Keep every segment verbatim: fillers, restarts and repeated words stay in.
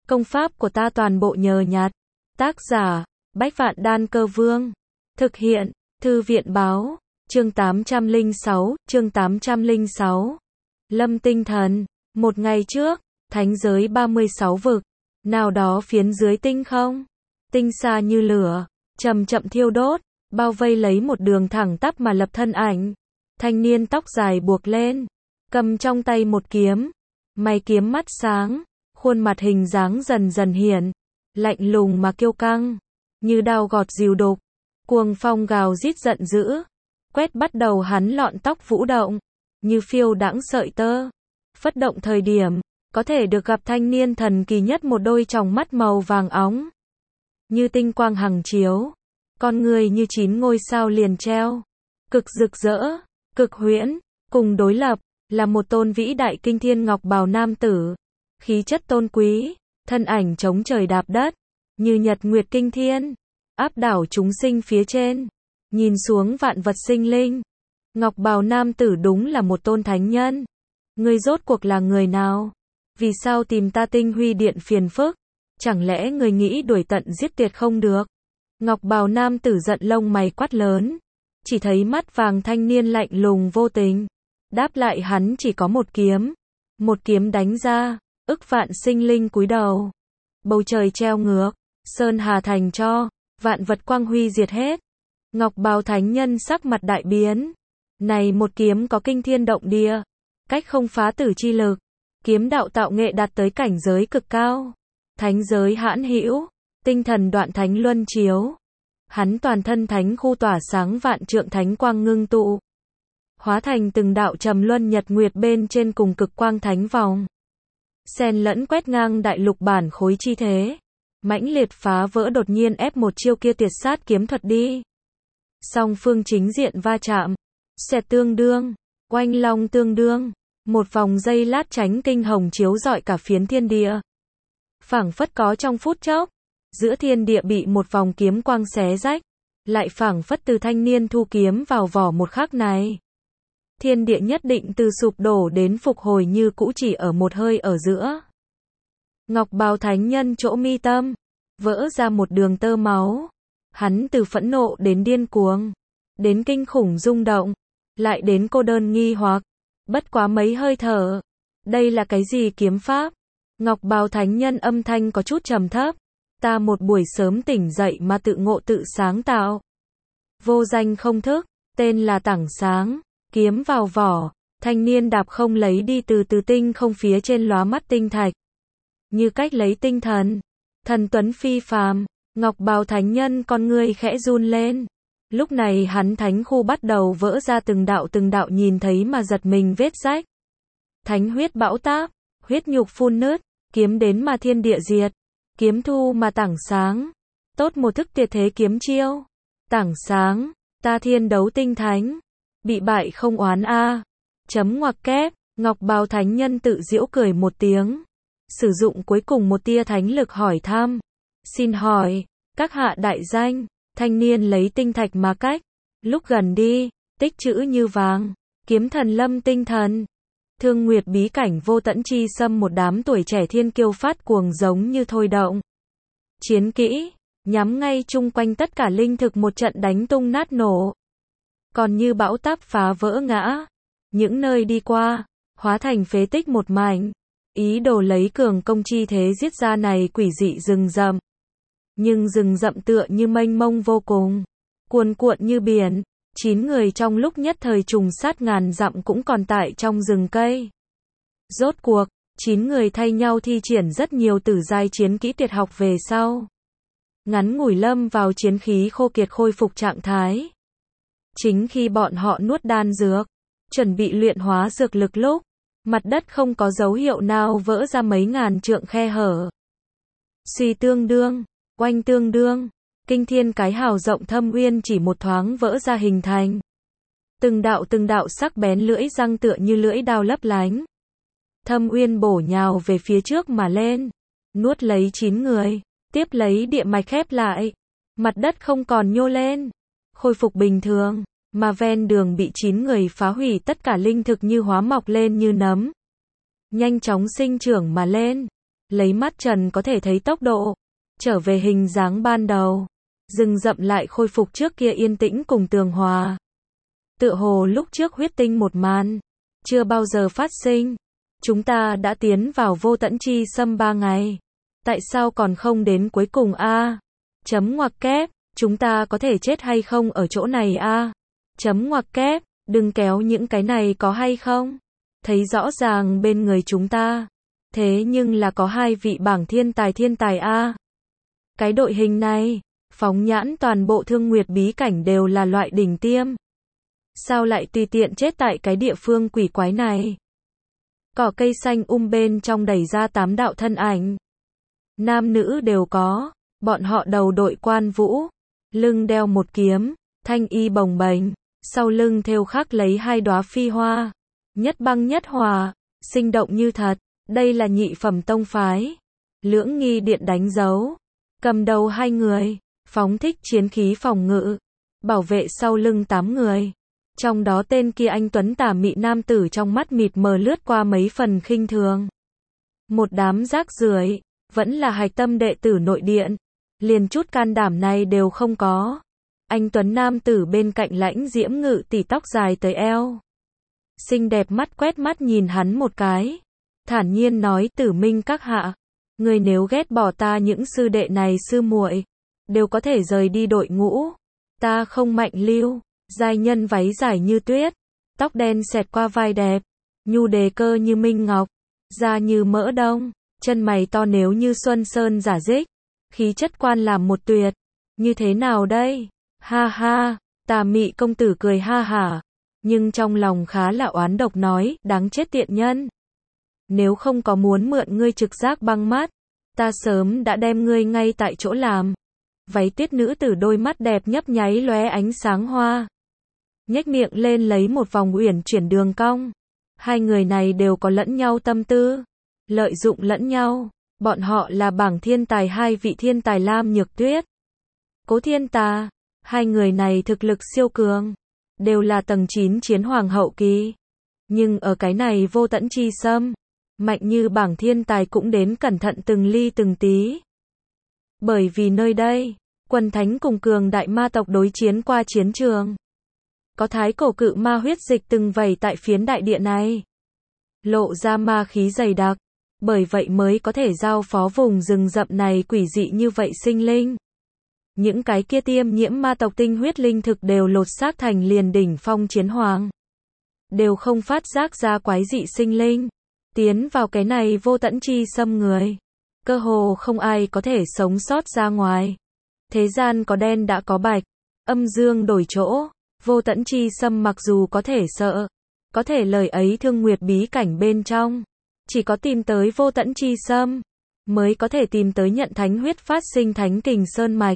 Công pháp của ta toàn bộ nhờ nhặt. Tác giả, Bách Vạn Đan Cơ Vương. Thực hiện, Thư viện Báo. Chương tám trăm lẻ sáu, chương tám trăm lẻ sáu. Lâm tinh thần. Một ngày trước, thánh giới ba mươi sáu vực. Nào đó phiến dưới tinh không. Tinh xa như lửa, chậm chậm thiêu đốt, bao vây lấy một đường thẳng tắp mà lập thân ảnh. Thanh niên tóc dài buộc lên, cầm trong tay một kiếm. Mày kiếm mắt sáng, khuôn mặt hình dáng dần dần hiện, lạnh lùng mà kiêu căng, như đao gọt dìu đục. Cuồng phong gào rít giận dữ, quét bắt đầu hắn lọn tóc vũ động, như phiêu đãng sợi tơ. Phất động thời điểm, có thể được gặp thanh niên thần kỳ nhất một đôi tròng mắt màu vàng óng, như tinh quang hằng chiếu, con người như chín ngôi sao liền treo, cực rực rỡ, cực huyễn. Cùng đối lập, là một tôn vĩ đại kinh thiên ngọc bào nam tử, khí chất tôn quý, thân ảnh chống trời đạp đất, như nhật nguyệt kinh thiên, áp đảo chúng sinh phía trên, nhìn xuống vạn vật sinh linh. Ngọc bào nam tử đúng là một tôn thánh nhân. Ngươi rốt cuộc là người nào? Vì sao tìm ta tinh huy điện phiền phức? Chẳng lẽ người nghĩ đuổi tận giết tuyệt không được? Ngọc bào nam tử giận lông mày quát lớn. Chỉ thấy mắt vàng thanh niên lạnh lùng vô tình. Đáp lại hắn chỉ có một kiếm. Một kiếm đánh ra, ức vạn sinh linh cúi đầu. Bầu trời treo ngược, sơn hà thành tro, vạn vật quang huy diệt hết. Ngọc bào thánh nhân sắc mặt đại biến. Này một kiếm có kinh thiên động địa, cách không phá tử chi lực. Kiếm đạo tạo nghệ đạt tới cảnh giới cực cao. Thánh giới hãn hữu, tinh thần đoạn thánh luân chiếu. Hắn toàn thân thánh khu tỏa sáng vạn trượng thánh quang ngưng tụ, hóa thành từng đạo trầm luân nhật nguyệt bên trên cùng cực quang thánh vòng. Xen lẫn quét ngang đại lục bản khối chi thế. Mãnh liệt phá vỡ đột nhiên ép một chiêu kia tuyệt sát kiếm thuật đi. Song phương chính diện va chạm. Xẹt tương đương, oanh long tương đương. Một vòng giây lát tránh kinh hồng chiếu rọi cả phiến thiên địa. Phảng phất có trong phút chốc, giữa thiên địa bị một vòng kiếm quang xé rách. Lại phảng phất từ thanh niên thu kiếm vào vỏ một khắc này. Thiên địa nhất định từ sụp đổ đến phục hồi như cũ chỉ ở một hơi ở giữa. Ngọc bào thánh nhân chỗ mi tâm, vỡ ra một đường tơ máu. Hắn từ phẫn nộ đến điên cuồng, đến kinh khủng rung động, lại đến cô đơn nghi hoặc. Bất quá mấy hơi thở. Đây là cái gì kiếm pháp? Ngọc bào thánh nhân âm thanh có chút trầm thấp. Ta một buổi sớm tỉnh dậy mà tự ngộ tự sáng tạo. Vô danh không thức, tên là tảng sáng. Kiếm vào vỏ, thanh niên đạp không lấy đi từ từ tinh không phía trên lóa mắt tinh thạch. Như cách lấy tinh thần. Thần tuấn phi phàm, ngọc bào thánh nhân con ngươi khẽ run lên. Lúc này hắn thánh khu bắt đầu vỡ ra từng đạo từng đạo nhìn thấy mà giật mình vết rách. Thánh huyết bão táp, huyết nhục phun nứt, kiếm đến mà thiên địa diệt, kiếm thu mà tảng sáng. Tốt một thức tuyệt thế kiếm chiêu. Tảng sáng, ta thiên đấu tinh thánh. Bị bại không oán a. Chấm ngoặc kép, ngọc bào thánh nhân tự giễu cười một tiếng. Sử dụng cuối cùng một tia thánh lực hỏi thăm. Xin hỏi, các hạ đại danh. Thanh niên lấy tinh thạch mà cách. Lúc gần đi, tích chữ như vàng. Kiếm thần lâm tinh thần. Thương nguyệt bí cảnh vô tận chi xâm một đám tuổi trẻ thiên kiêu phát cuồng giống như thôi động. Chiến kỹ, nhắm ngay chung quanh tất cả linh thực một trận đánh tung nát nổ. Còn như bão táp phá vỡ ngã. Những nơi đi qua, hóa thành phế tích một mảnh. Ý đồ lấy cường công chi thế giết ra này quỷ dị rừng rậm. Nhưng rừng rậm tựa như mênh mông vô cùng, cuồn cuộn như biển. Chín người trong lúc nhất thời trùng sát ngàn dặm cũng còn tại trong rừng cây. Rốt cuộc, chín người thay nhau thi triển rất nhiều tử giai chiến kỹ tuyệt học về sau. Ngắn ngủi lâm vào chiến khí khô kiệt khôi phục trạng thái. Chính khi bọn họ nuốt đan dược, chuẩn bị luyện hóa dược lực lúc, mặt đất không có dấu hiệu nào vỡ ra mấy ngàn trượng khe hở. Suy tương đương, oanh tương đương, kinh thiên cái hào rộng thâm uyên chỉ một thoáng vỡ ra hình thành. Từng đạo từng đạo sắc bén lưỡi răng tựa như lưỡi đao lấp lánh. Thâm uyên bổ nhào về phía trước mà lên, nuốt lấy chín người, tiếp lấy địa mạch khép lại. Mặt đất không còn nhô lên, khôi phục bình thường, mà ven đường bị chín người phá hủy tất cả linh thực như hóa mọc lên như nấm. Nhanh chóng sinh trưởng mà lên. lấy mắt trần có thể thấy tốc độ, trở về hình dáng ban đầu. Rừng rậm lại khôi phục trước kia yên tĩnh cùng tường hòa. Tựa hồ lúc trước huyết tinh một màn, chưa bao giờ phát sinh. Chúng ta đã tiến vào vô tận chi xâm ba ngày. Tại sao còn không đến cuối cùng a? Chấm ngoặc kép, chúng ta có thể chết hay không ở chỗ này a? Chấm ngoặc kép, đừng kéo những cái này có hay không? Thấy rõ ràng bên người chúng ta. Thế nhưng là có hai vị bảng thiên tài thiên tài a. Cái đội hình này, phóng nhãn toàn bộ Thương Nguyệt bí cảnh đều là loại đỉnh tiêm. Sao lại tùy tiện chết tại cái địa phương quỷ quái này? Cỏ cây xanh um bên trong đẩy ra tám đạo thân ảnh. Nam nữ đều có, bọn họ đầu đội quan vũ, lưng đeo một kiếm, thanh y bồng bềnh, sau lưng thêu khắc lấy hai đóa phi hoa, nhất băng nhất hòa, sinh động như thật. Đây là nhị phẩm tông phái, Lưỡng Nghi Điện đánh dấu, cầm đầu hai người, phóng thích chiến khí phòng ngự, bảo vệ sau lưng tám người. Trong đó tên kia anh tuấn tà mị nam tử trong mắt mịt mờ lướt qua mấy phần khinh thường. Một đám rác rưởi, vẫn là hạch tâm đệ tử nội điện, liền chút can đảm này đều không có. Anh tuấn nam tử bên cạnh Lãnh Diễm Ngự tỷ tóc dài tới eo, xinh đẹp mắt quét mắt nhìn hắn một cái, thản nhiên nói: Tử Minh các hạ, người nếu ghét bỏ ta những sư đệ này sư muội, đều có thể rời đi đội ngũ. Ta không Mạnh Lưu, giai nhân váy dài như tuyết, tóc đen xẹt qua vai đẹp, nhu đề cơ như minh ngọc, da như mỡ đông, chân mày to nếu như xuân sơn giả dích, khí chất quan làm một tuyệt. Như thế nào đây? Ha ha, tà mị công tử cười ha hả, nhưng trong lòng khá là oán độc nói: đáng chết tiện nhân. Nếu không có muốn mượn ngươi trực giác băng mắt, ta sớm đã đem ngươi ngay tại chỗ làm. Váy tuyết nữ tử đôi mắt đẹp nhấp nháy lóe ánh sáng hoa, nhếch miệng lên lấy một vòng uyển chuyển đường cong. Hai người này đều có lẫn nhau tâm tư, lợi dụng lẫn nhau. Bọn họ là bảng thiên tài hai vị thiên tài Lam Nhược Tuyết, Cố Thiên Tà. Hai người này thực lực siêu cường, đều là tầng chín chiến hoàng hậu kỳ. Nhưng ở cái này vô tận chi xâm, mạnh như bảng thiên tài cũng đến cẩn thận từng ly từng tí. Bởi vì nơi đây, quần thánh cùng cường đại ma tộc đối chiến qua chiến trường. Có thái cổ cự ma huyết dịch từng vẩy tại phiến đại địa này, lộ ra ma khí dày đặc, bởi vậy mới có thể giao phó vùng rừng rậm này quỷ dị như vậy sinh linh. Những cái kia tiêm nhiễm ma tộc tinh huyết linh thực đều lột xác thành liền đỉnh phong chiến hoàng, đều không phát giác ra quái dị sinh linh. Tiến vào cái này vô tận chi xâm người, cơ hồ không ai có thể sống sót ra ngoài. Thế gian có đen đã có bạch, âm dương đổi chỗ. Vô tận chi xâm mặc dù có thể sợ, có thể lời ấy Thương Nguyệt bí cảnh bên trong, chỉ có tìm tới vô tận chi xâm, mới có thể tìm tới nhận thánh huyết phát sinh thánh kình sơn mạch.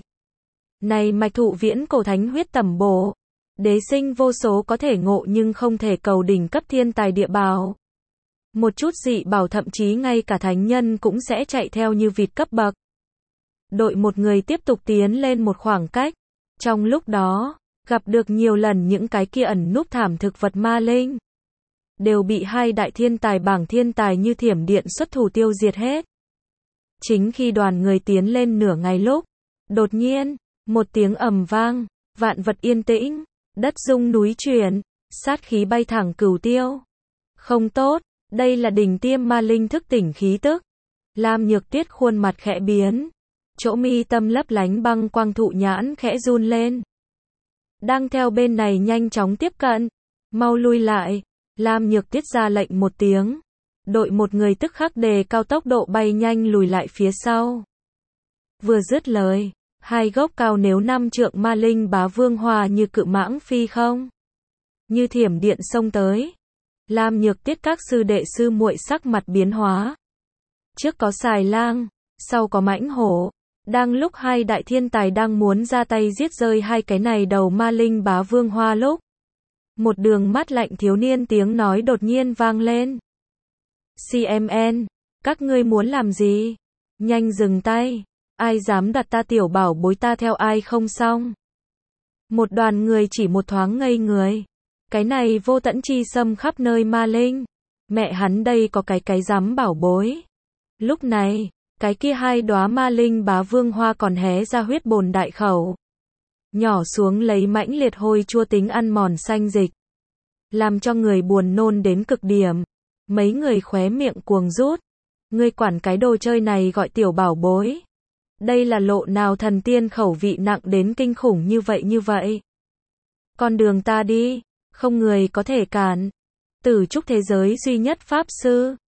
Này mạch thụ viễn cổ thánh huyết tẩm bổ, đế sinh vô số có thể ngộ nhưng không thể cầu đỉnh cấp thiên tài địa bảo. Một chút dị bảo thậm chí ngay cả thánh nhân cũng sẽ chạy theo như vịt cấp bậc. Đội một người tiếp tục tiến lên một khoảng cách, trong lúc đó, gặp được nhiều lần những cái kia ẩn núp thảm thực vật ma linh, đều bị hai đại thiên tài bảng thiên tài như thiểm điện xuất thủ tiêu diệt hết. Chính khi đoàn người tiến lên nửa ngày lúc, đột nhiên, một tiếng ầm vang, vạn vật yên tĩnh, đất rung núi chuyển, sát khí bay thẳng cửu tiêu. Không tốt, đây là đỉnh tiêm ma linh thức tỉnh khí tức. Lam Nhược Tuyết khuôn mặt khẽ biến, chỗ mi tâm lấp lánh băng quang thụ nhãn khẽ run lên. Đang theo bên này nhanh chóng tiếp cận, mau lui lại. Lam Nhược Tuyết ra lệnh một tiếng, đội một người tức khắc đề cao tốc độ bay nhanh lùi lại phía sau. Vừa dứt lời, hai gốc cao nếu năm trượng ma linh bá vương hoa như cự mãng phi không, như thiểm điện xông tới. Lam Nhược Tuyết các sư đệ sư muội sắc mặt biến hóa. Trước có xài lang, sau có mãnh hổ. Đang lúc hai đại thiên tài đang muốn ra tay giết rơi hai cái này đầu ma linh bá vương hoa lúc, một đường mắt lạnh thiếu niên tiếng nói đột nhiên vang lên. xê em en, các ngươi muốn làm gì? Nhanh dừng tay, ai dám đặt ta tiểu bảo bối ta theo ai không xong. Một đoàn người chỉ một thoáng ngây người. Cái này vô tận chi xâm khắp nơi ma linh. Mẹ hắn đây có cái cái dám bảo bối. Lúc này, cái kia hai đóa ma linh bá vương hoa còn hé ra huyết bồn đại khẩu. Nhỏ xuống lấy mãnh liệt hôi chua tính ăn mòn xanh dịch. Làm cho người buồn nôn đến cực điểm. Mấy người khóe miệng cuồng rút. Ngươi quản cái đồ chơi này gọi tiểu bảo bối. Đây là lộ nào thần tiên khẩu vị nặng đến kinh khủng như vậy như vậy. Con đường ta đi, không người có thể cản. Tử trúc thế giới duy nhất pháp sư.